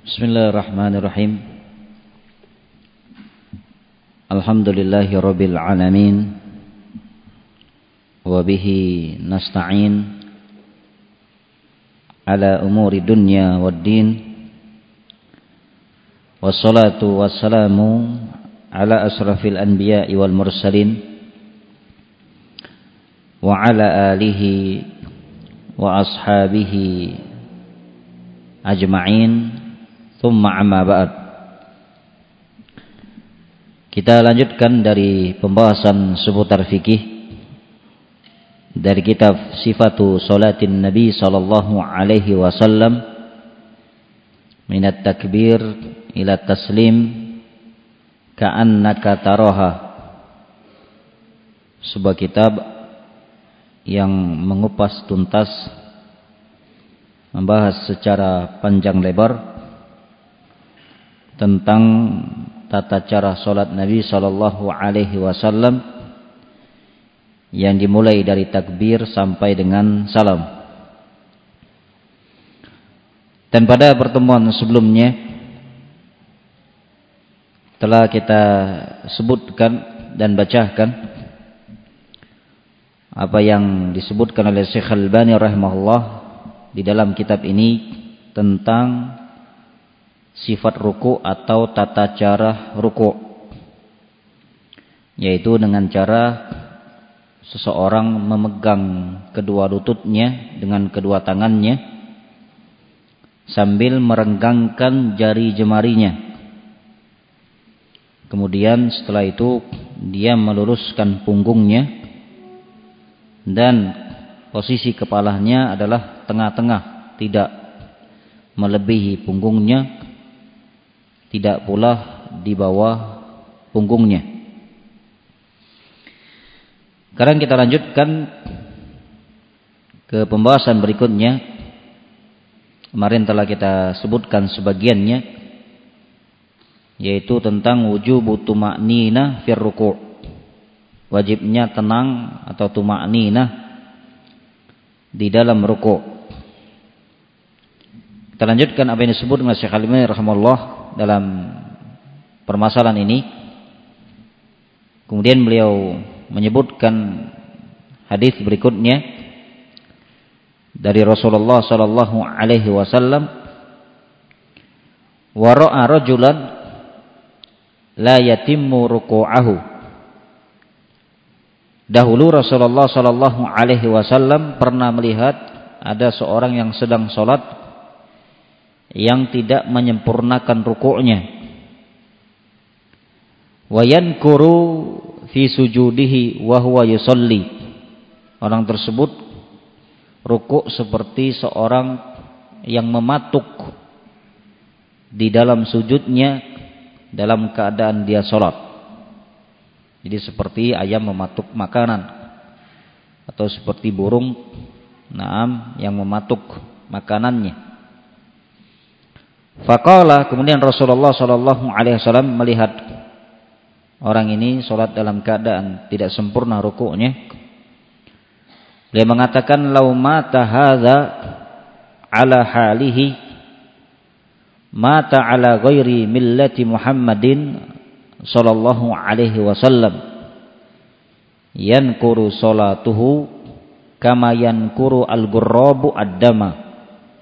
Bismillahirrahmanirrahim. Alhamdulillahirabbil alamin. Wa bihi nasta'in ala umuri dunya waddin. Wassalatu wassalamu ala asrafil anbiya'i wal mursalin wa ala alihi wa ashabihi ajma'in. Tsumma amma ba'd. Kita lanjutkan dari pembahasan seputar fikih dari kitab Sifatu Salatin Nabi sallallahu alaihi wasallam minat takbir ila taslim ka'annaka taraha. Sebuah kitab yang mengupas tuntas, membahas secara panjang lebar tentang tata cara salat Nabi sallallahu alaihi wasallam yang dimulai dari takbir sampai dengan salam. Dan pada pertemuan sebelumnya telah kita sebutkan dan bacakan apa yang disebutkan oleh Syekh Al-Albani rahimahullah di dalam kitab ini tentang sifat ruku' atau tata cara ruku', yaitu dengan cara seseorang memegang kedua lututnya dengan kedua tangannya sambil merenggangkan jari jemarinya. Kemudian setelah itu dia meluruskan punggungnya dan posisi kepalanya adalah tengah-tengah, tidak melebihi punggungnya, tidak pula di bawah punggungnya. Sekarang kita lanjutkan ke pembahasan berikutnya. Kemarin telah kita sebutkan sebagiannya, yaitu tentang wujubu tuma'ninah fir ruku'. Wajibnya tenang atau tuma'ninah di dalam ruku'. Kita lanjutkan apa yang disebut oleh Syekh Al-Albani rahimahullah dalam permasalahan ini. Kemudian beliau menyebutkan hadis berikutnya dari Rasulullah sallallahu alaihi wasallam, wa ra'a rajulan la yatimmu ruku'ahu. Dahulu Rasulullah sallallahu alaihi wasallam pernah melihat ada seorang yang sedang salat yang tidak menyempurnakan rukuknya. Wa yankuru fi sujudihi wa huwa yusalli. Orang tersebut rukuk seperti seorang yang mematuk di dalam sujudnya dalam keadaan dia salat. Jadi seperti ayam mematuk makanan atau seperti burung yang mematuk makanannya. Faqala, kemudian Rasulullah sallallahu alaihi wasallam melihat orang ini salat dalam keadaan tidak sempurna rukuknya. Dia mengatakan, "Lau mata hadza ala halihi mata ala ghairi millati Muhammadin sallallahu alaihi wasallam yankuru salatuhu kama yankuru al-ghurrabu ad-dama."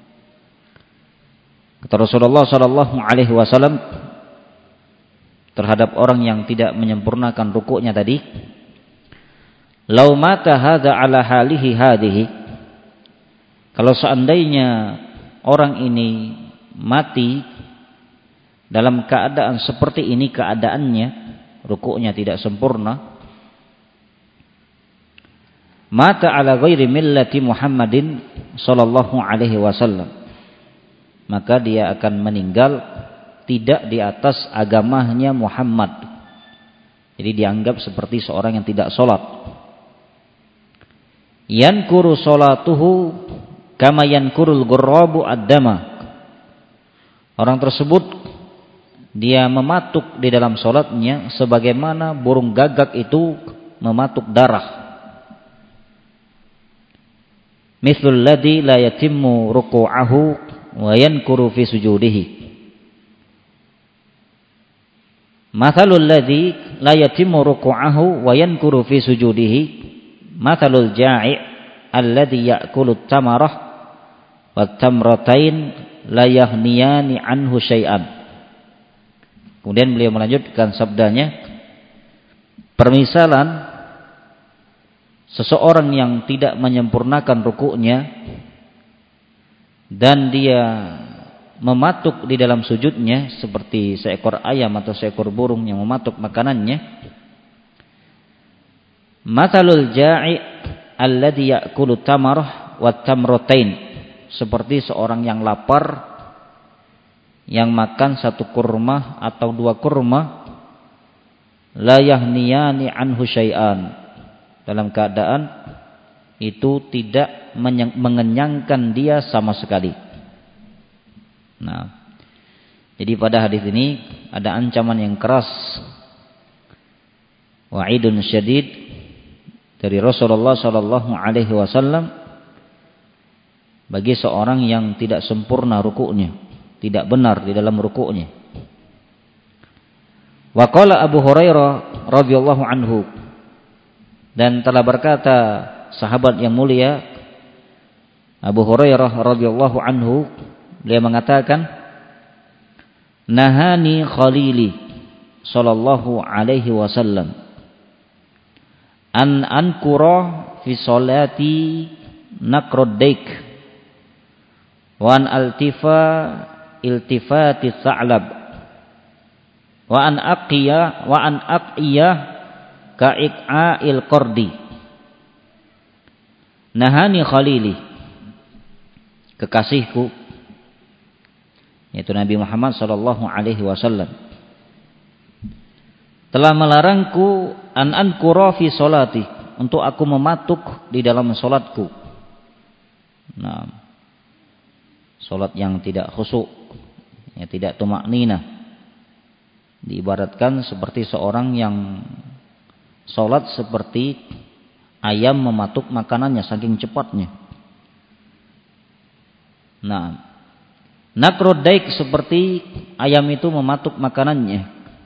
Kata Rasulullah sallallahu alaihi wasallam terhadap orang yang tidak menyempurnakan rukuknya tadi, "Lau mata hadza ala halihi hadhihi." Kalau seandainya orang ini mati dalam keadaan seperti ini keadaannya, rukuknya tidak sempurna, mata ala ghairi millati Muhammadin sallallahu alaihi wasallam, maka dia akan meninggal tidak di atas agamanya Muhammad. Jadi dianggap seperti seorang yang tidak sholat. Yankuru sholatuhu kama yankurul ghurrabu ad-dama. Orang tersebut dia mematuk di dalam sholatnya sebagaimana burung gagak itu mematuk darah. Mithlul ladzi la yatimmu ruku'ahu wa yankuru fi sujudihi. Mathalul ladzi la yatimmu ruku'ahu wa yankuru fi sujudihi mathalul ja'i' alladzi ya'kulu at-tamarah wat-tamratain la yahniyani anhu syai'an. Kemudian beliau melanjutkan sabdanya, permisalan seseorang yang tidak menyempurnakan rukuknya dan dia mematuk di dalam sujudnya seperti seekor ayam atau seekor burung yang mematuk makanannya. Mathalul ja'i' alladzi ya'kulu tamarah wat tamratain, seperti seorang yang lapar yang makan satu kurma atau dua kurma, la yahniyani anhu syai'an, dalam keadaan itu tidak mengenyangkan dia sama sekali. Nah, jadi pada hadis ini ada ancaman yang keras, wa'idun syadid dari Rasulullah sallallahu alaihi wasallam bagi seorang yang tidak sempurna rukuknya, tidak benar di dalam rukuknya. Wa qala Abu Hurairah radhiyallahu anhu, dan telah berkata sahabat yang mulia Abu Hurairah radhiyallahu anhu, beliau mengatakan, nahani khalili sallallahu alaihi wasallam an ankura fi salati naqrud daik wa an altifa iltifati sa'lab wa an aqiya ka'iqa'il qardi. Nahani khalili, kekasihku, yaitu Nabi Muhammad sallallahu alaihi wasallam, telah melarangku an ankura fi salati, untuk aku mematuk di dalam salatku. Nah, salat yang tidak khusyuk, yang tidak tumakninah, diibaratkan seperti seorang yang salat seperti ayam mematuk makanannya saking cepatnya. Nah, naqrud daik, seperti ayam itu mematuk makanannya.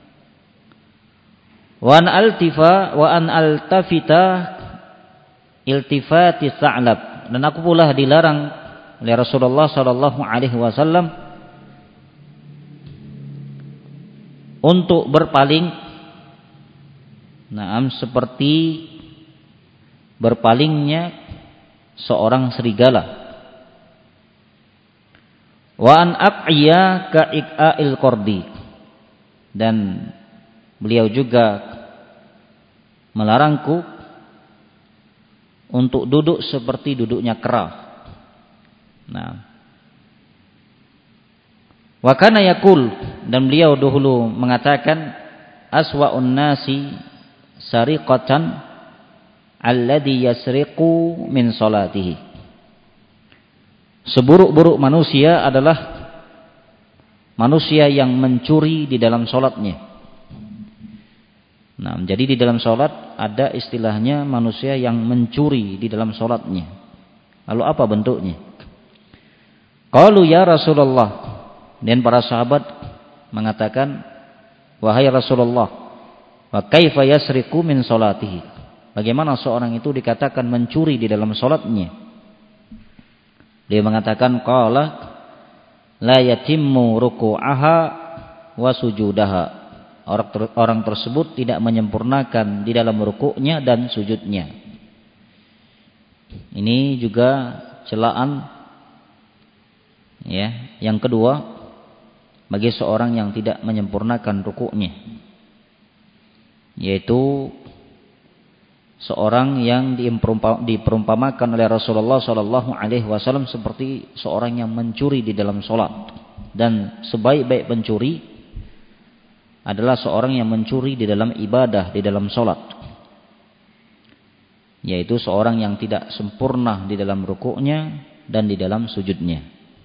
Wa an altafita iltifati sa'lab, dan aku pula dilarang oleh Rasulullah sallallahu alaihi wasallam untuk berpaling, seperti berpalingnya seorang serigala. Wa an aqiya ka'iqa'il qardi, dan beliau juga melarangku untuk duduk seperti duduknya kera. Nah, wa kana yaqul, dan beliau dahulu mengatakan, aswa'un nasi sariqatan alladhi yasriqu min salatihi, seburuk-buruk manusia adalah manusia yang mencuri di dalam salatnya. Nah, jadi di dalam salat ada istilahnya manusia yang mencuri di dalam salatnya. Lalu apa bentuknya? Qalu ya Rasulullah, dan para sahabat mengatakan, wahai Rasulullah, wa kaifa yasriqu min salatihi, bagaimana seorang itu dikatakan mencuri di dalam salatnya? Dia mengatakan, qala la yatimmu ruku'aha wa sujudaha, orang tersebut tidak menyempurnakan di dalam rukuknya dan sujudnya. Ini juga celaan, ya, yang kedua bagi seorang yang tidak menyempurnakan rukuknya, yaitu seorang yang diperumpamakan oleh Rasulullah sallallahu alaihi wasallam seperti seorang yang mencuri di dalam salat. Dan sebaik-baik pencuri adalah seorang yang mencuri di dalam ibadah, di dalam salat, yaitu seorang yang tidak sempurna di dalam rukuknya dan di dalam sujudnya.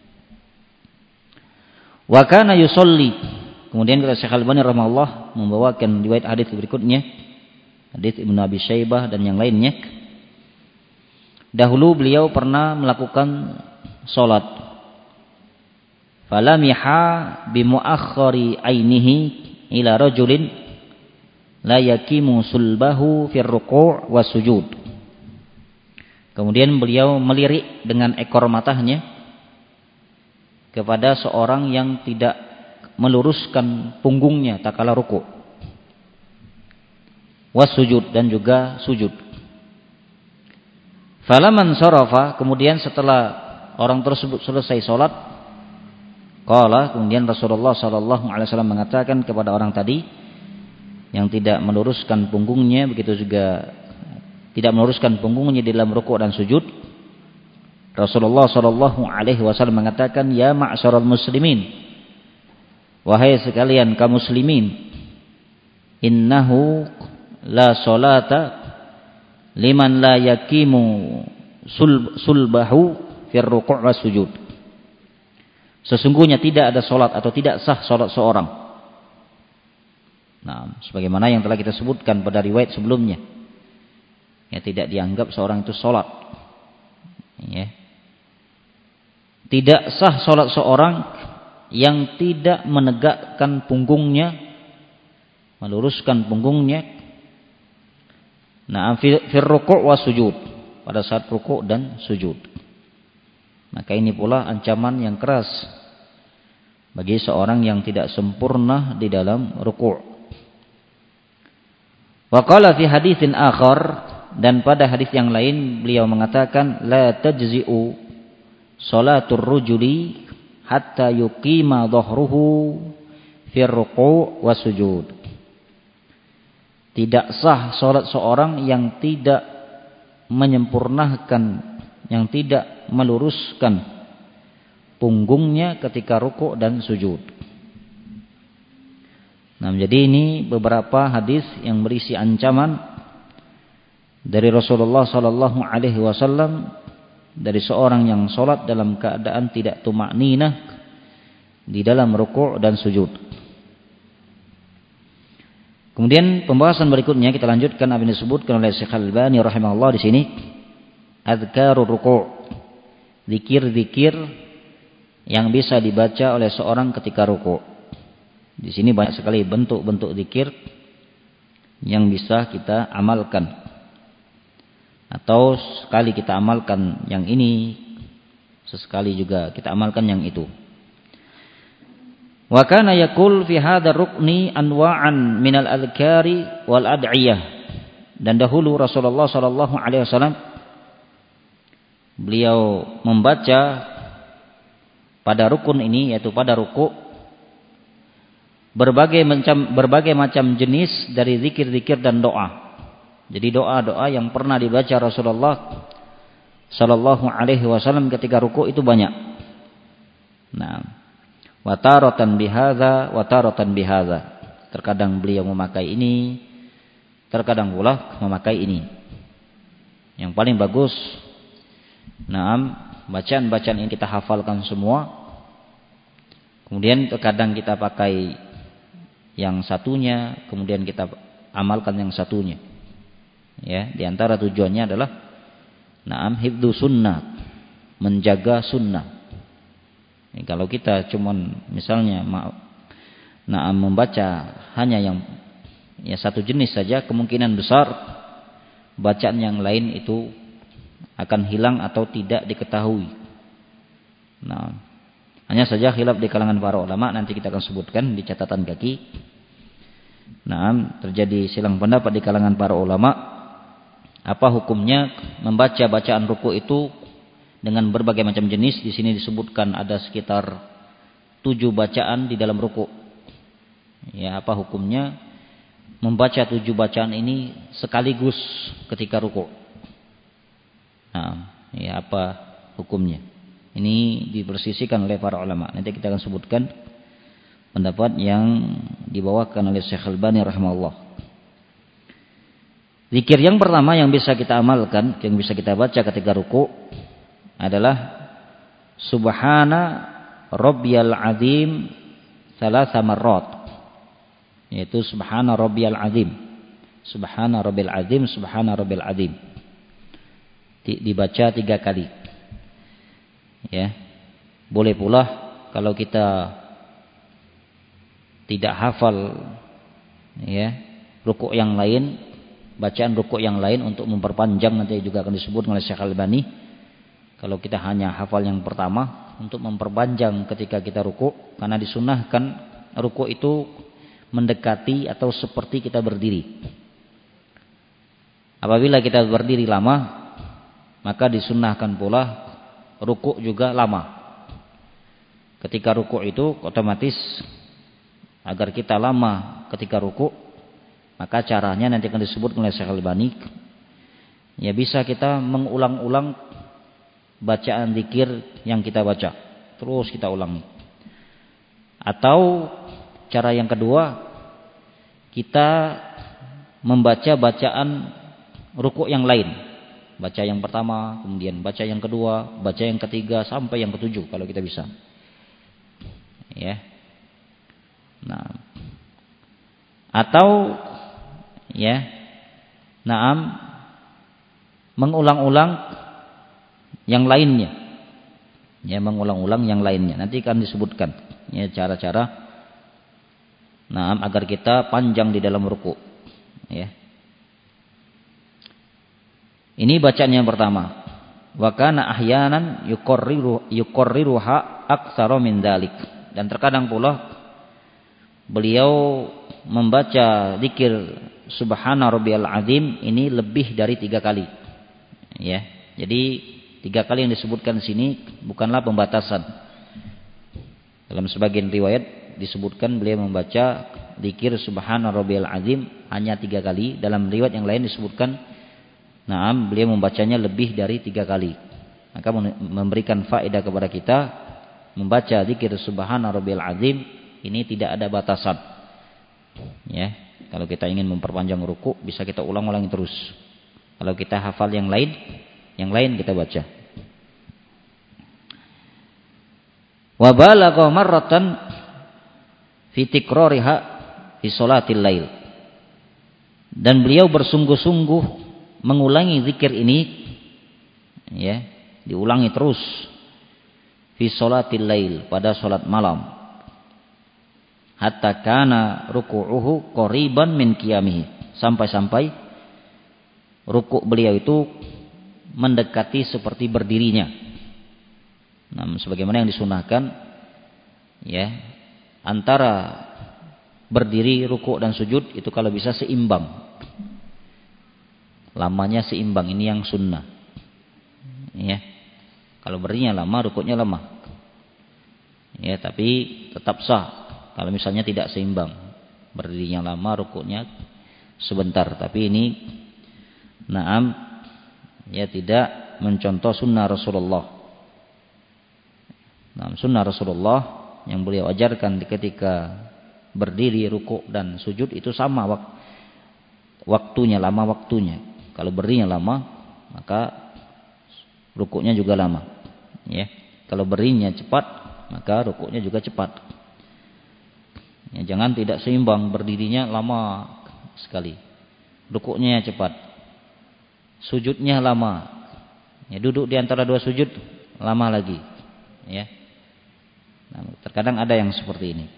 Wa kana yusolli, kemudian Syekh Al-Albani rahimahullah membawakan riwayat hadis berikutnya, hadis Ibnu Abi Syaibah dan yang lainnya. Dahulu beliau pernah melakukan salat, falamiha bi muakhkhari ainihi ila rajulin la yaqimu sulbahu fir ruku' was sujud. Kemudian beliau melirik dengan ekor matanya kepada seorang yang tidak meluruskan punggungnya tatkala ruku'. Was sujud, dan juga sujud. Falaman sarafa, kemudian setelah orang tersebut selesai salat, qala, kemudian Rasulullah sallallahu alaihi wasallam mengatakan kepada orang tadi yang tidak meluruskan punggungnya, begitu juga tidak meluruskan punggungnya di dalam rukuk dan sujud. Rasulullah sallallahu alaihi wasallam mengatakan, ya ma'syaral muslimin, wahai sekalian kaum muslimin, innahu la salata liman la yaqimu sulbahu fir ruku' was sujud. Sesungguhnya tidak ada salat atau tidak sah salat seorang. Nah, sebagaimana yang telah kita sebutkan pada riwayat sebelumnya, ya, tidak dianggap seorang itu salat. Ya. Tidak sah salat seorang yang tidak menegakkan punggungnya, meluruskan punggungnya. Nah, fir ruku' was sujud, pada saat ruku' dan sujud. Maka ini pula ancaman yang keras bagi seorang yang tidak sempurna di dalam ruku'. Wa qala fi haditsin akhar, dan pada hadis yang lain beliau mengatakan, la tajzi'u salatur rujuli hatta yuqima dhahruhu fir ruku' was sujud. Tidak sah salat seorang yang tidak menyempurnakan, yang tidak meluruskan punggungnya ketika rukuk dan sujud. Nah, jadi ini beberapa hadis yang berisi ancaman dari Rasulullah sallallahu alaihi wasallam dari seorang yang salat dalam keadaan tidak tumakninah di dalam rukuk dan sujud. Kemudian pembahasan berikutnya kita lanjutkan apa yang disebutkan oleh Syekh Al-Albani rahimahullah di sini, adzkarur ruku', zikir-zikir yang bisa dibaca oleh seorang ketika ruku'. Di sini banyak sekali bentuk-bentuk zikir yang bisa kita amalkan. Atau sekali kita amalkan yang ini, sesekali juga kita amalkan yang itu. Wa kana yaqul fi hadzal rukni anwa'an minal adhkari wal ad'iyah. Dan dahulu Rasulullah sallallahu alaihi wasallam beliau membaca pada rukun ini, yaitu pada ruku', berbagai macam jenis dari zikir-zikir dan doa. Jadi doa-doa yang pernah dibaca Rasulullah sallallahu alaihi wasallam ketika ruku' itu banyak. Nah, wataratan bihadza, wataratan bihadza. Terkadang beliau memakai ini, terkadang pula memakai ini. Yang paling bagus, bacaan-bacaan ini kita hafalkan semua. Kemudian terkadang kita pakai yang satunya, kemudian kita amalkan yang satunya. Ya, di antara tujuannya adalah hifdzu sunnah, menjaga sunnah. Kalau kita cuman misalnya membaca hanya yang satu jenis saja, kemungkinan besar bacaan yang lain itu akan hilang atau tidak diketahui. Nah, hanya saja khilaf di kalangan para ulama, nanti kita akan sebutkan di catatan kaki. Nah, terjadi silang pendapat di kalangan para ulama, apa hukumnya membaca bacaan ruku' itu dengan berbagai macam jenis. Di sini disebutkan ada sekitar 7 bacaan di dalam ruku'. Ya, apa hukumnya membaca 7 bacaan ini sekaligus ketika ruku'? Nah, ya, apa hukumnya? Ini dipersisikan oleh para ulama. Nanti kita akan sebutkan pendapat yang dibawakan oleh Syekh Al-Albani rahimahullah. Zikir yang pertama yang bisa kita amalkan, yang bisa kita baca ketika ruku' adalah Subhana Rabbiyal Azim thalatha marrat, yaitu Subhana Rabbiyal Azim, Subhana Rabbil Azim, Subhana Rabbil Azim, dibaca 3 kali. Ya, boleh pula kalau kita tidak hafal, ya, rukuk yang lain, bacaan rukuk yang lain untuk memperpanjang, nanti juga akan disebut oleh Syekh Al-Albani. Kalau kita hanya hafal yang pertama, untuk memperpanjang ketika kita rukuk, karena disunnahkan rukuk itu mendekati atau seperti kita berdiri. Apabila kita berdiri lama, maka disunnahkan pula rukuk juga lama. Ketika rukuk itu otomatis agar kita lama ketika rukuk, maka caranya nanti akan disebut oleh Syekh Al-Albani. Ya, bisa kita mengulang-ulang bacaan zikir yang kita baca, terus kita ulang. Atau cara yang kedua, kita membaca bacaan rukuk yang lain. Baca yang pertama, kemudian baca yang kedua, baca yang ketiga sampai yang ketujuh kalau kita bisa. Ya. Nah. Atau ya, mengulang-ulang yang lainnya. Ya, mengulang-ulang yang lainnya. Nanti akan disebutkan ya cara-cara agar kita panjang di dalam rukuk. Ya. Ini bacaan yang pertama. Wa kana ahyanan yuqarriruha aktsara min dzalik. Dan terkadang pula beliau membaca zikir subhana rabbiyal azim ini lebih dari 3 kali. Ya. Jadi 3 kali yang disebutkan di sini bukanlah pembatasan. Dalam sebagian riwayat disebutkan beliau membaca zikir subhana rabbiyal azim hanya 3 kali. Dalam riwayat yang lain disebutkan beliau membacanya lebih dari 3 kali. Maka memberikan faedah kepada kita, membaca zikir subhana rabbiyal azim ini tidak ada batasan. Ya, kalau kita ingin memperpanjang rukuk bisa kita ulang-ulangi terus. Kalau kita hafal yang lain kita baca. Wa balagha marratan fi tikrariha fi sholatil lail. Dan beliau bersungguh-sungguh mengulangi zikir ini, ya, diulangi terus fi sholatil lail, pada salat malam. Hatta kana ruku'uhu qariban min qiyamihi, sampai-sampai rukuk beliau itu mendekati seperti berdirinya. Sebagaimana yang disunahkan, ya, antara berdiri, rukuk dan sujud itu kalau bisa seimbang. Lamanya seimbang, ini yang sunnah. Ya. Kalau berdirinya lama, rukuknya lama. Ya, tapi tetap sah. Kalau misalnya tidak seimbang, berdirinya lama, rukuknya sebentar, tapi ini ya tidak mencontoh sunnah Rasulullah. Sunnah Rasulullah yang beliau ajarkan ketika berdiri, rukuk dan sujud itu sama waktunya, lama waktunya. Kalau berdirinya lama, maka rukuknya juga lama. Ya. Kalau berdirinya cepat, maka rukuknya juga cepat. Ya, jangan tidak seimbang, berdirinya lama sekali, rukuknya cepat, sujudnya lama. Ya, duduk di antara 2 sujud lama lagi. Ya. Terkadang ada yang seperti ini.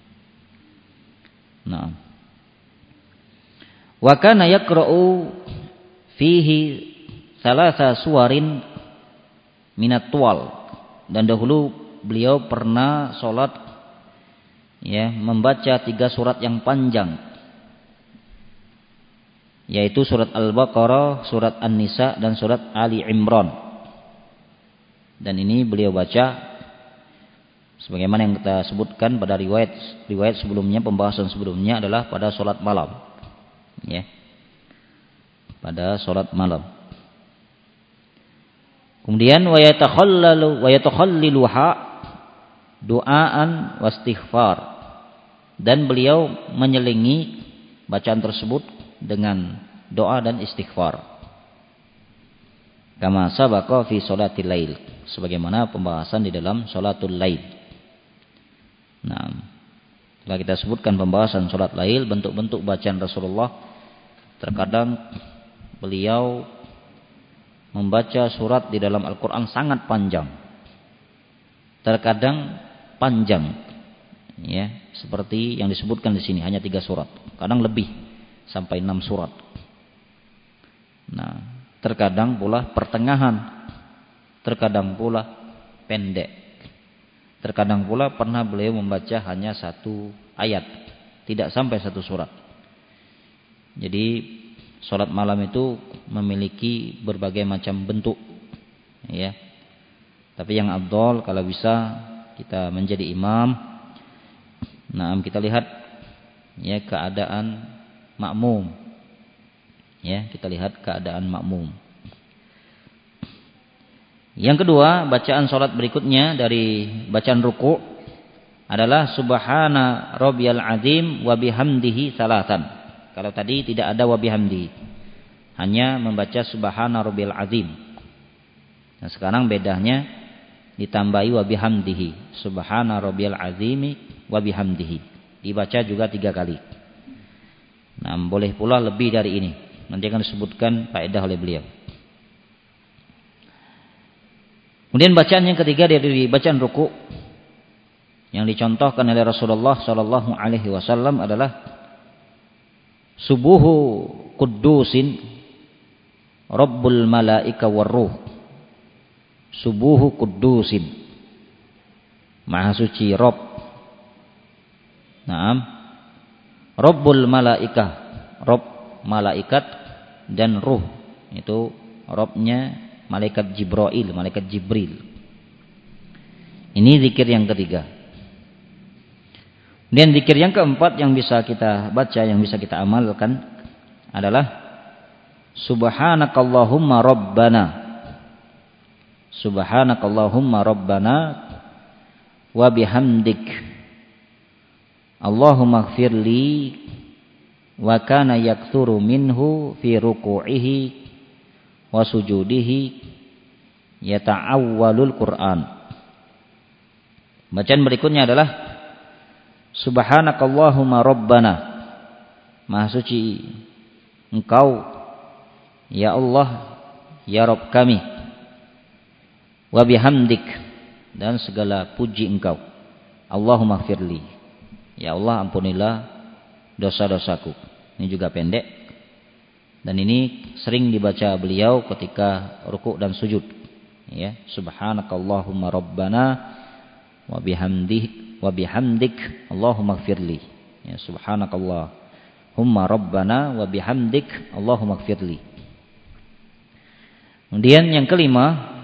Wa kana yaqra'u fihi thalatha suwarin minat tuwal. Dan dahulu beliau pernah sholat, ya, membaca 3 surat yang panjang, yaitu surat Al-Baqarah, surat An-Nisa dan surat Ali Imran. Dan ini beliau baca sebagaimana yang kita sebutkan pada riwayat sebelumnya, pembahasan sebelumnya adalah pada sholat malam. Ya. Pada sholat malam. Kemudian wa yatakhalliluha du'aan wastighfar. Dan beliau menyelingi bacaan tersebut dengan doa dan istighfar. Kama sabaqa fi sholatil lail, sebagaimana pembahasan di dalam sholatul lail. Setelah kita sebutkan pembahasan sholat lail, bentuk-bentuk bacaan Rasulullah, terkadang beliau membaca surat di dalam Al-Quran sangat panjang, terkadang panjang, ya, seperti yang disebutkan di sini hanya 3 surat, kadang lebih sampai 6 surat. Nah, terkadang pula pertengahan, terkadang pula pendek. Terkadang pula pernah beliau membaca hanya 1 ayat, tidak sampai 1 surat. Jadi salat malam itu memiliki berbagai macam bentuk, ya. Tapi yang afdal kalau bisa kita menjadi imam, nah kita lihat ya keadaan makmum. Ya, kita lihat keadaan makmum. Yang kedua, bacaan salat berikutnya dari bacaan ruku' adalah subhana rabbiyal azim wa bihamdihi salatan. Kalau tadi tidak ada wa bihamdihi, hanya membaca subhana rabbiyal azim. Nah, sekarang bedanya ditambahi wa bihamdihi. Subhana rabbiyal azimi wa bihamdihi. Dibaca juga 3 kali. Nah, boleh pula lebih dari ini. Nanti akan disebutkan faedah oleh beliau. Kemudian bacaan yang ketiga dari bacaan ruku' yang dicontohkan oleh Rasulullah sallallahu alaihi wasallam adalah subuhu quddusin rabbul malaika warruh. Subuhu quddusin, maha suci Rabb. Naam. Rabbul malaika, Rabb malaikat dan ruh, itu Rabbnya malaikat Jibril, malaikat Jibril. Ini zikir yang ketiga. Dan zikir yang keempat yang bisa kita baca, yang bisa kita amalkan adalah subhanakallahumma rabbana, subhanakallahumma rabbana wa bihamdik Allahumma ighfirli wa kana yaktsuru minhu fi ruku'ihi wa sujudihi yata'awwalul Qur'an. Bacaan berikutnya adalah subhanakallahumma rabbana, maha suci Engkau ya Allah ya Rabb kami, wa bihamdik, dan segala puji Engkau, Allahumma ighfirli, ya Allah ampunilah dosa-dosaku. Ini juga pendek dan ini sering dibaca beliau ketika rukuk dan sujud, ya. Subhanakallahumma rabbana wa bihamdik Allahumma ighfirli, ya. Subhanakallahumma rabbana wa bihamdik Allahumma ighfirli. Kemudian yang kelima,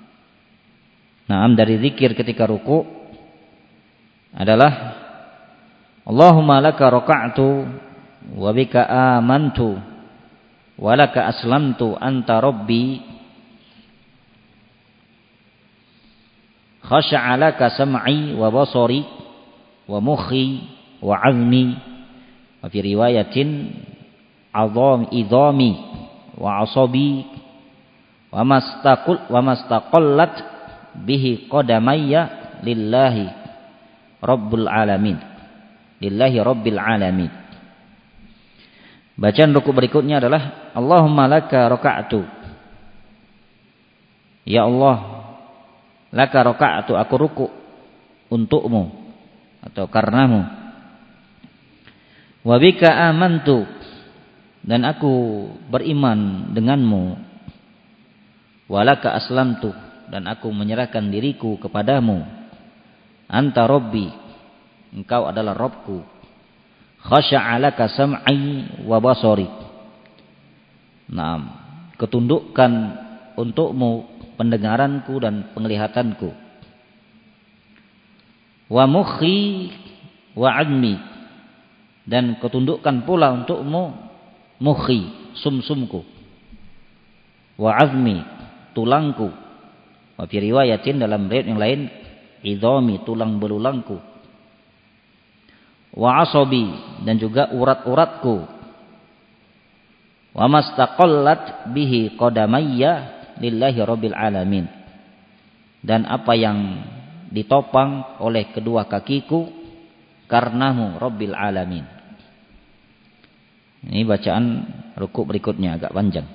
dari zikir ketika rukuk adalah Allahumma laka raka'tu wa bika amantu wa laka aslamtu anta rabbi khasha'a laka sam'i wa basari wa mukhi wa 'azmi, wa fi riwayatin idhami wa 'asabi wa mastaqallat bihi qadamayya lillahi rabbil alamin, lillahi rabbil alamin. Bacaan rukuk berikutnya adalah Allahumma laka raka'tu, ya Allah, laka raka'tu, aku rukuk untukmu atau karenamu. Wa bika amantu, dan aku beriman denganmu. Wa laka aslamtu, dan aku menyerahkan diriku kepadamu. Anta rabbi, engkau adalah Rabbku. Khasha'a laka sam'i wa basari. Naam, ketundukkan untukmu pendengaranku dan penglihatanku. Wa mukhi wa 'azmi, dan ketundukkan pula untukmu mukhi, sumsumku. Wa 'azmi, tulangku. Wa fi riwayatin, dalam riwayat yang lain, idhami, tulang belulangku. Wa asabi, dan juga urat-uratku. Wa mastaqallat bihi qadamayya lillahi rabbil alamin, dan apa yang ditopang oleh kedua kakiku karenamu rabbil alamin. Ini bacaan rukuk berikutnya agak panjang.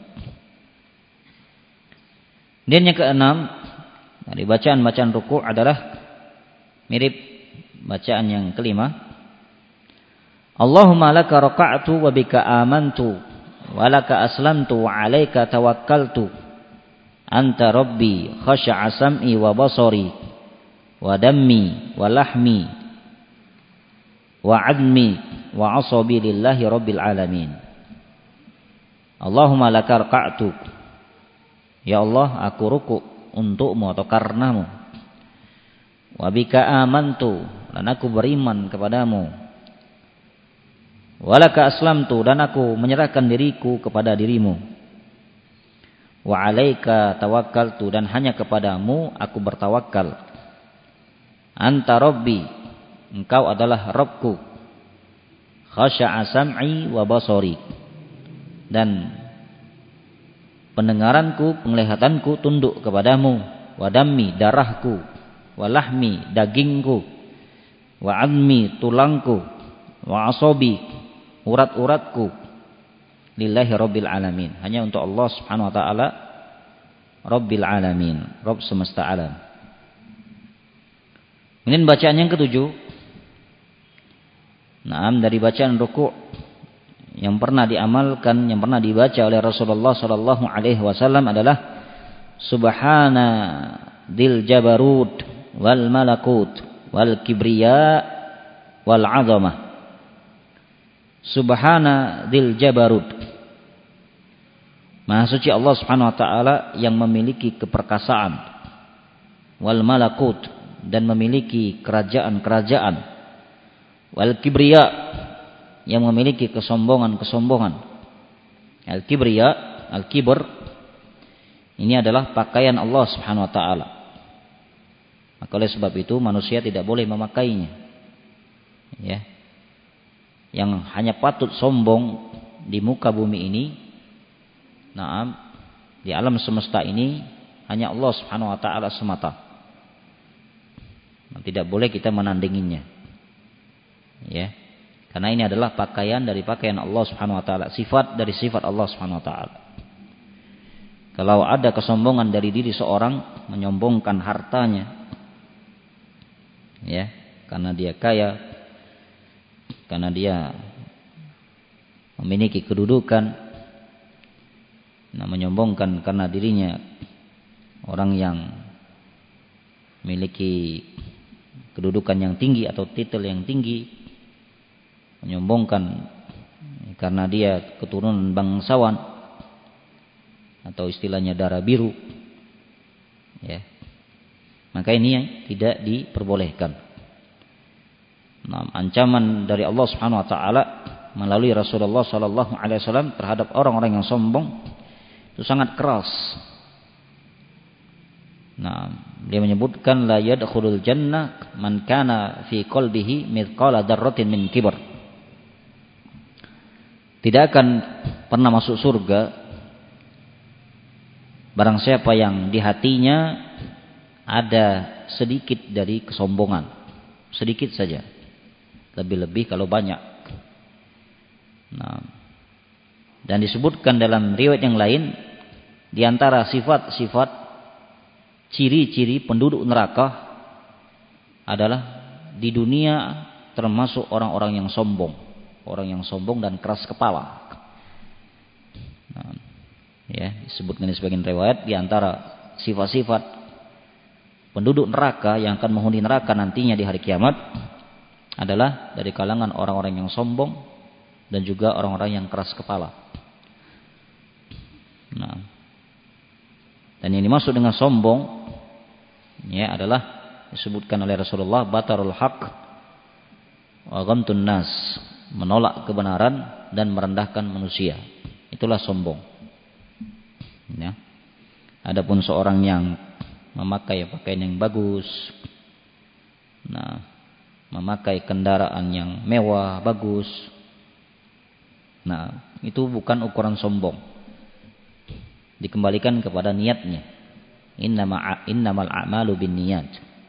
Dan yang keenam dari bacaan-bacaan rukuk adalah mirip bacaan yang kelima. Allahumma laka raka'tu wa bika amantu wa laka aslamtu wa 'alaika tawakkaltu. Anta rabbi khasha'a sam'i wa basari wa dammi wa lahmi wa 'azmi wa 'asabi lillahi rabbil alamin. Allahumma laka raka'tu. Ya Allah, aku ruku' untukmu atau karenamu. Wa bika amantu, dan aku beriman kepadamu. Walaka aslamtu, dan aku menyerahkan diriku kepada dirimu. Wa 'alaika tawakkaltu, dan hanya kepadamu aku bertawakal. Anta rabbi, engkau adalah Rabbku. Khasha'a sam'i wa basari, dan pendengaranku, penglihatanku tunduk kepadamu. Wa dammi, darahku. Wa lahmi, dagingku. Wa 'azmi, tulangku. Wa 'asabi, urat-uratku. Lillahi rabbil alamin, hanya untuk Allah subhanahu wa ta'ala rabbil alamin, Rabb semesta alam. Kemudian bacaan yang ketujuh, dari bacaan ruku' yang pernah diamalkan, yang pernah dibaca oleh Rasulullah sallallahu alaihi wasallam adalah Subhana dzil jabarut wal malakut wal kibriya wal 'azamah. Subhana dzil jabarut, Maha suci Allah Subhanahu wa taala yang memiliki keperkasaan, wal malakut, dan memiliki kerajaan-kerajaan, wal kibriya, yang memiliki kesombongan-kesombongan. Al kibriya, al kibr, ini adalah pakaian Allah Subhanahu wa taala. Maka oleh sebab itu manusia tidak boleh memakainya. Ya. Yang hanya patut sombong di muka bumi ini, di alam semesta ini, hanya Allah Subhanahu wa taala semata. Tidak boleh kita menandinginya. Ya. Karena ini adalah pakaian dari pakaian Allah Subhanahu wa taala, sifat dari sifat Allah Subhanahu wa taala. Kalau ada kesombongan dari diri seorang, menyombongkan hartanya, ya, karena dia kaya, karena dia memiliki kedudukan, menyombongkan karena dirinya orang yang memiliki kedudukan yang tinggi atau titel yang tinggi, menyombongkan karena dia keturunan bangsawan atau istilahnya darah biru, ya, maka ini yang tidak diperbolehkan. Ancaman dari Allah Subhanahu wa taala melalui Rasulullah sallallahu alaihi wasallam terhadap orang-orang yang sombong itu sangat keras. Dia menyebutkan la yadkhulul jannah man kana fi qalbihi mithqala dzarratin min kibr. Tidak akan pernah masuk surga barang siapa yang di hatinya ada sedikit dari kesombongan, sedikit saja. Lebih-lebih kalau banyak. Dan disebutkan dalam riwayat yang lain, di antara sifat-sifat ciri-ciri penduduk neraka adalah di dunia termasuk orang-orang yang sombong, dan keras kepala. Ya, disebutkan di sebagian riwayat, di antara sifat-sifat penduduk neraka yang akan menghuni neraka nantinya di hari kiamat adalah dari kalangan orang-orang yang sombong dan juga orang-orang yang keras kepala. Dan yang dimaksud dengan sombong, ya, adalah disebutkan oleh Rasulullah batarul haq wa ghamtun nas, menolak kebenaran dan merendahkan manusia. Itulah sombong. Ya. Adapun seorang yang memakai pakaian yang bagus, memakai kendaraan yang mewah, bagus, itu bukan ukuran sombong. Dikembalikan kepada niatnya. Innamal a'malu binniyat.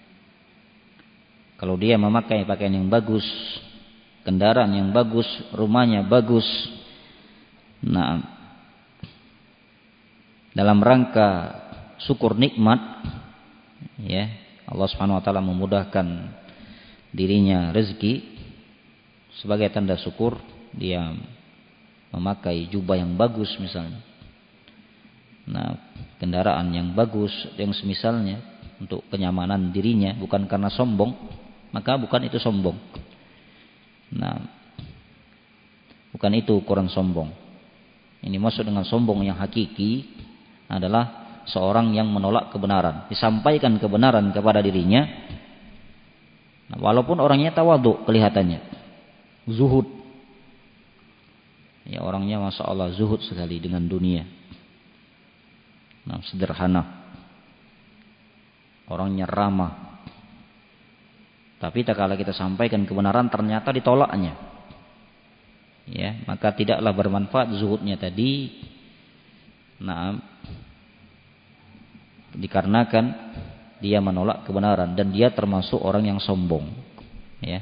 Kalau dia memakai pakaian yang bagus, kendaraan yang bagus, rumahnya bagus, dalam rangka syukur nikmat, ya, Allah Subhanahu wa taala memudahkan dirinya rezeki, sebagai tanda syukur dia memakai jubah yang bagus misalnya. Nah, kendaraan yang bagus yang semisalnya untuk kenyamanan dirinya, bukan karena sombong, maka bukan itu sombong. Nah, bukan itu ukuran sombong. Ini maksud dengan sombong yang hakiki adalah seorang yang menolak kebenaran, disampaikan kebenaran kepada dirinya. Nah, walaupun orangnya tawadhu kelihatannya, zuhud. Ya, orangnya Masya Allah zuhud sekali dengan dunia. Nah, sederhana. Orangnya ramah. Tapi tak kala kita sampaikan kebenaran ternyata ditolaknya. Ya, maka tidaklah bermanfaat zuhudnya tadi. Nah, dikarenakan dia menolak kebenaran dan dia termasuk orang yang sombong. Ya.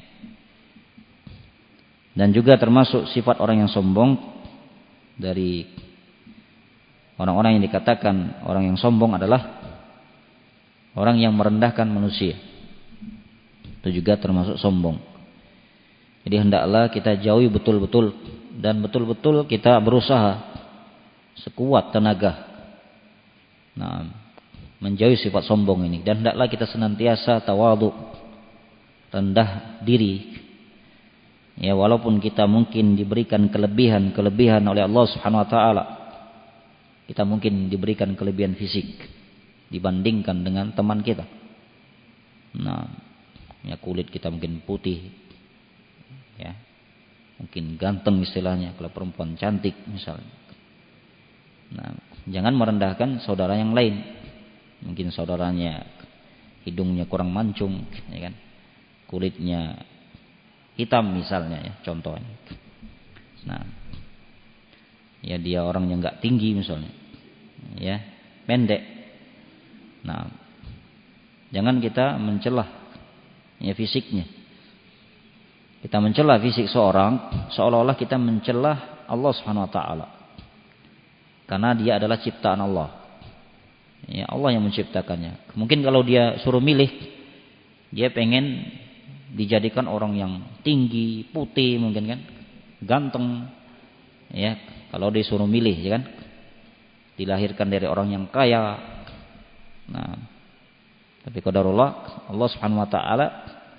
Dan juga termasuk sifat orang yang sombong dari orang-orang yang dikatakan orang yang sombong adalah orang yang merendahkan manusia. Itu juga termasuk sombong. Jadi hendaklah kita jauhi betul-betul dan betul-betul kita berusaha sekuat tenaga. Nah, menjauhi sifat sombong ini, dan hendaklah kita senantiasa tawadhu, rendah diri. Ya, walaupun kita mungkin diberikan kelebihan oleh Allah Subhanahu wa taala. Kita mungkin diberikan kelebihan fisik dibandingkan dengan teman kita. Nah, ya kulit kita mungkin putih. Ya. Mungkin ganteng istilahnya kalau perempuan cantik misalnya. Nah, jangan merendahkan saudara yang lain. Mungkin saudaranya hidungnya kurang mancung, ya kan? Kulitnya hitam misalnya, ya, contohnya. Nah, ya dia orangnya enggak tinggi misalnya, ya, pendek. Nah, jangan kita mencelah ya fisiknya. Kita mencelah fisik seorang seolah-olah kita mencelah Allah Subhanahu wa taala. Karena dia adalah ciptaan Allah. Ya, Allah yang menciptakannya. Mungkin kalau dia suruh milih, dia pengen dijadikan orang yang tinggi, putih mungkin kan, ganteng. Ya, kalau disuruh milih, ya kan, dilahirkan dari orang yang kaya. Nah, tapi qadarullah Allah Subhanahu wa taala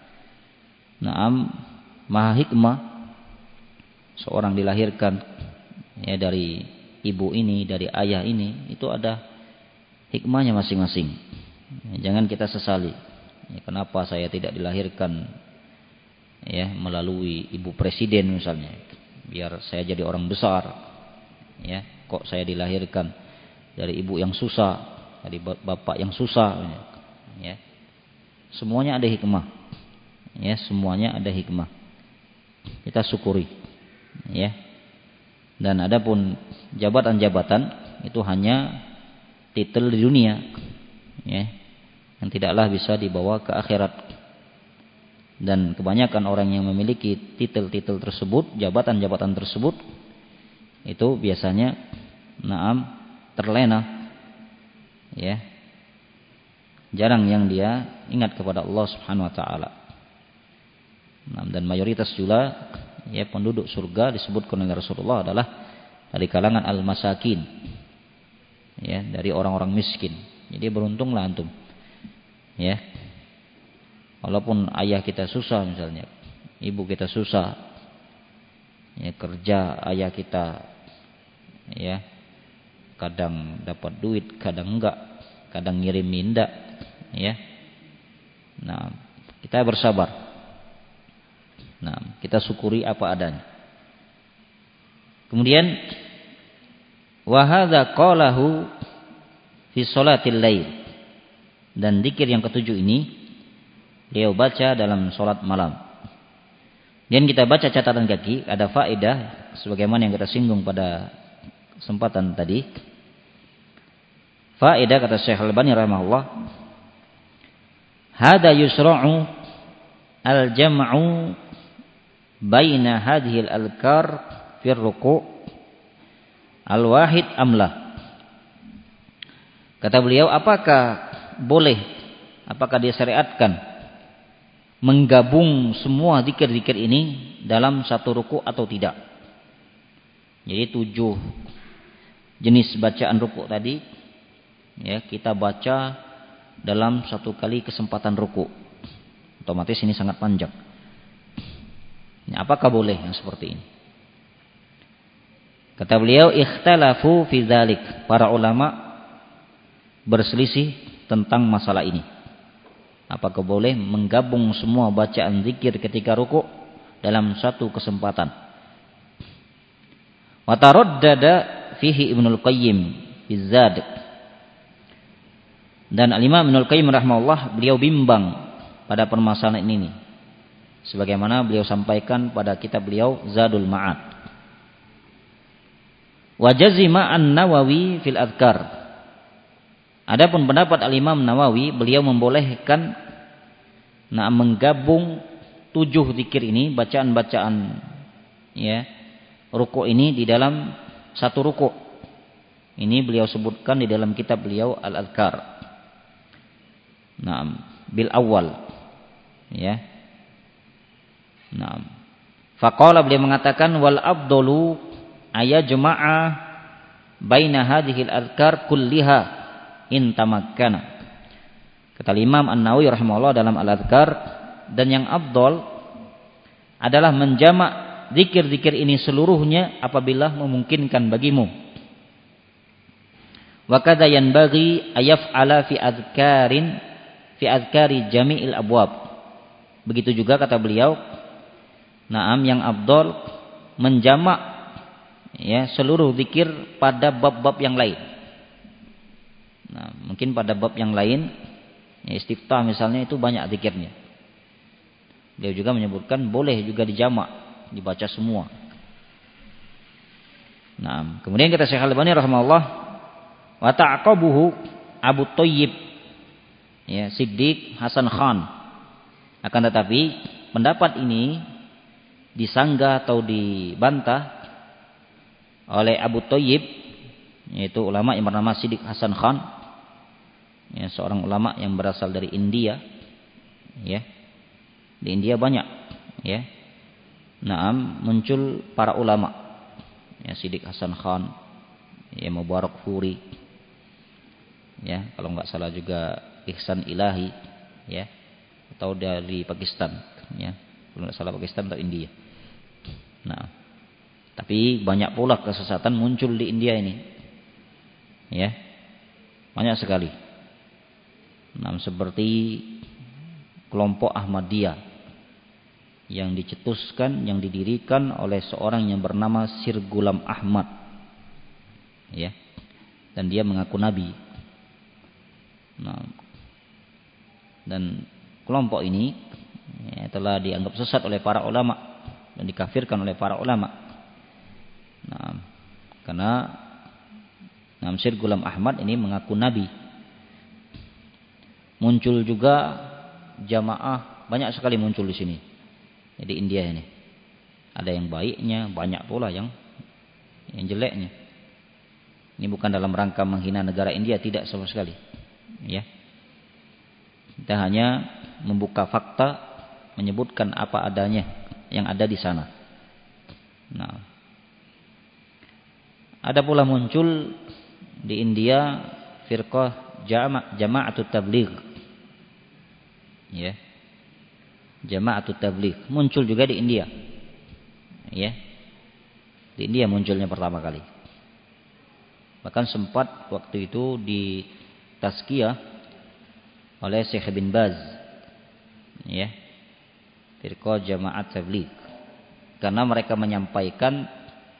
Maha hikmah. Seorang dilahirkan ya dari ibu ini, dari ayah ini, itu ada hikmahnya masing-masing. Ya, jangan kita sesali. Ya, kenapa saya tidak dilahirkan ya melalui ibu presiden misalnya, biar saya jadi orang besar. Ya, kok saya dilahirkan dari ibu yang susah, dari bapak yang susah. Ya, semuanya ada hikmah. Ya, semuanya ada hikmah. Kita syukuri. Ya. Dan adapun jabatan-jabatan itu hanya titel di dunia, ya, yang tidaklah bisa dibawa ke akhirat. Dan kebanyakan orang yang memiliki titel-titel tersebut, jabatan-jabatan tersebut, itu biasanya terlena, ya, jarang yang dia ingat kepada Allah Subhanahu wa taala. Dan mayoritas juga ya penduduk surga disebutkan oleh Rasulullah adalah dari kalangan al-masakin. Ya, dari orang-orang miskin. Jadi beruntunglah antum. Ya. Walaupun ayah kita susah misalnya, ibu kita susah. Ya, kerja ayah kita ya kadang dapat duit, kadang enggak, kadang ngirim minta, ya. Nah, kita bersabar. Nah, kita syukuri apa adanya. Kemudian wa hadza qalahu fi sholatil lail. Dan zikir yang ketujuh ini beliau baca dalam salat malam. Dan kita baca catatan kaki, ada faedah sebagaimana yang kita singgung pada kesempatan tadi. Faedah kata Syekh Al-Albani rahimahullah, hada yusra'u al-jam'u baina hadhil al-kar fi ruku' al-wahid amlah. Kata beliau, apakah boleh, apakah disyariatkan menggabung semua zikir-zikir ini dalam satu ruku atau tidak. Jadi 7 jenis bacaan ruku tadi ya kita baca dalam satu kali kesempatan ruku. Otomatis ini sangat panjang. Apakah boleh yang seperti ini? Kata beliau, ikhtalafu fi dzalik. Para ulama berselisih tentang masalah ini. Apakah boleh menggabung semua bacaan zikir ketika ruku dalam satu kesempatan? Wa taraddada fihi Ibnul Qayyim Izzad. Dan Al-Imam Ibnul Qayyim rahimahullah beliau bimbang pada permasalahan ini. Sebagaimana beliau sampaikan pada kitab beliau Zadul Ma'ad. Wa jazima An-Nawawi fil Adhkar. Adapun pendapat Al-Imam Nawawi, beliau membolehkan menggabung 7 zikir ini, bacaan-bacaan ya, ruku ini di dalam satu ruku. Ini beliau sebutkan di dalam kitab beliau Al-Adhkar. Bil awal. Ya. Faqala, beliau mengatakan wal afdalu ayajma'a baina hadhil adhkar kulliha in tamakkana. Kata Imam An-Nawawi rahimahullah dalam Al-Adhkar, dan yang afdal adalah menjamak zikir-zikir ini seluruhnya apabila memungkinkan bagimu. Wa kadza yanbaghi ayaf'ala fi adhkari jami'il abwab. Begitu juga kata beliau, yang afdal menjamak ya seluruh zikir pada bab-bab yang lain. Mungkin pada bab yang lain ya, istiftah misalnya itu banyak zikirnya. Beliau juga menyebutkan boleh juga dijamak, dibaca semua. Kemudian kata Syekh Al-Albani rahimahullah, wa ta'aqabuhu Abu Thayyib ya Siddiq Hasan Khan. Akan tetapi pendapat ini disanggah atau dibantah oleh Abu Thayyib, yaitu ulama yang bernama Siddiq Hasan Khan. Ya, seorang ulama yang berasal dari India, ya. Di India banyak, ya. Muncul para ulama, ya, Siddiq Hasan Khan, ya, Mubarak Furi, ya, kalau nggak salah juga Ihsan Ilahi, ya, atau dari Pakistan, ya, kalau nggak salah Pakistan atau India. Tapi banyak pula kesesatan muncul di India ini, ya, banyak sekali. Seperti kelompok Ahmadiyah yang dicetuskan, yang didirikan oleh seorang yang bernama Sir Ghulam Ahmad, ya, dan dia mengaku nabi. Dan kelompok ini ya, telah dianggap sesat oleh para ulama dan dikafirkan oleh para ulama. Karena Sir Ghulam Ahmad ini mengaku nabi. Muncul juga jamaah, banyak sekali muncul di sini. Jadi India ini ada yang baiknya, banyak pula yang jeleknya. Ini bukan dalam rangka menghina negara India, tidak sama sekali. Ya, kita hanya membuka fakta, menyebutkan apa adanya yang ada di sana. Ada pula muncul di India firqah Jama'atut Tabligh. Ya. Jama'atut Tabligh muncul juga di India. Ya. Di India munculnya pertama kali. Bahkan sempat waktu itu di tazkiyah oleh Syekh bin Baz. Ya. Firqah Jama'at Tabligh. Karena mereka menyampaikan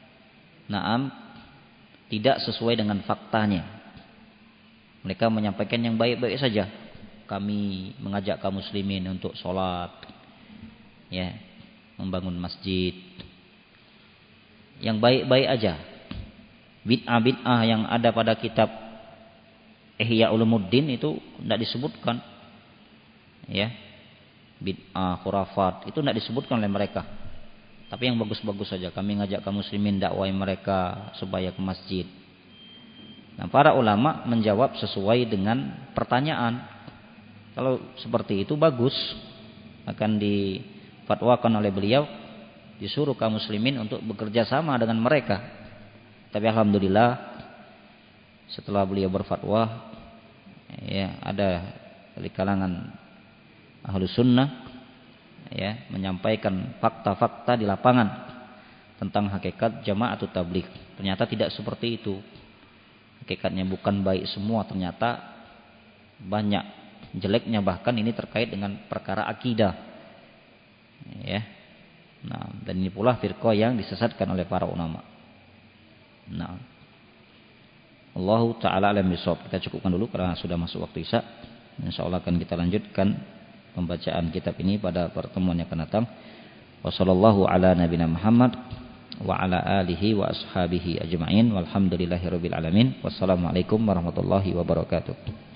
tidak sesuai dengan faktanya. Mereka menyampaikan yang baik-baik saja. Kami mengajak kaum muslimin untuk sholat, ya, membangun masjid, yang baik-baik aja. Bid'ah-bid'ah yang ada pada kitab Ihya Ulumuddin itu tidak disebutkan, ya, bid'ah, khurafat itu tidak disebutkan oleh mereka. Tapi yang bagus-bagus saja. Kami ngajak kaum muslimin dakwai mereka supaya ke masjid. Para ulama menjawab sesuai dengan pertanyaan. Kalau seperti itu bagus. akan difatwakan oleh beliau, disuruh kaum muslimin untuk bekerja sama dengan mereka. Tapi alhamdulillah setelah beliau berfatwa, ya, ada dari kalangan Ahlus Sunnah, ya, menyampaikan fakta-fakta di lapangan tentang hakikat Jama'atut Tabligh. Ternyata tidak seperti itu. Hakikatnya bukan baik semua, ternyata banyak jeleknya, bahkan ini terkait dengan perkara akidah. Ya. Nah, dan ini pula firqah yang disesatkan oleh para ulama. Nah, Allahu ta'ala alam bisawab. Kita cukupkan dulu karena sudah masuk waktu Isya. Insyaallah akan kita lanjutkan pembacaan kitab ini pada pertemuan yang akan datang. Wassallallahu ala nabiyina Muhammad wa ala alihi wa ashabihi ajma'in walhamdulillahirabbil alamin. Wassalamualaikum warahmatullahi wabarakatuh.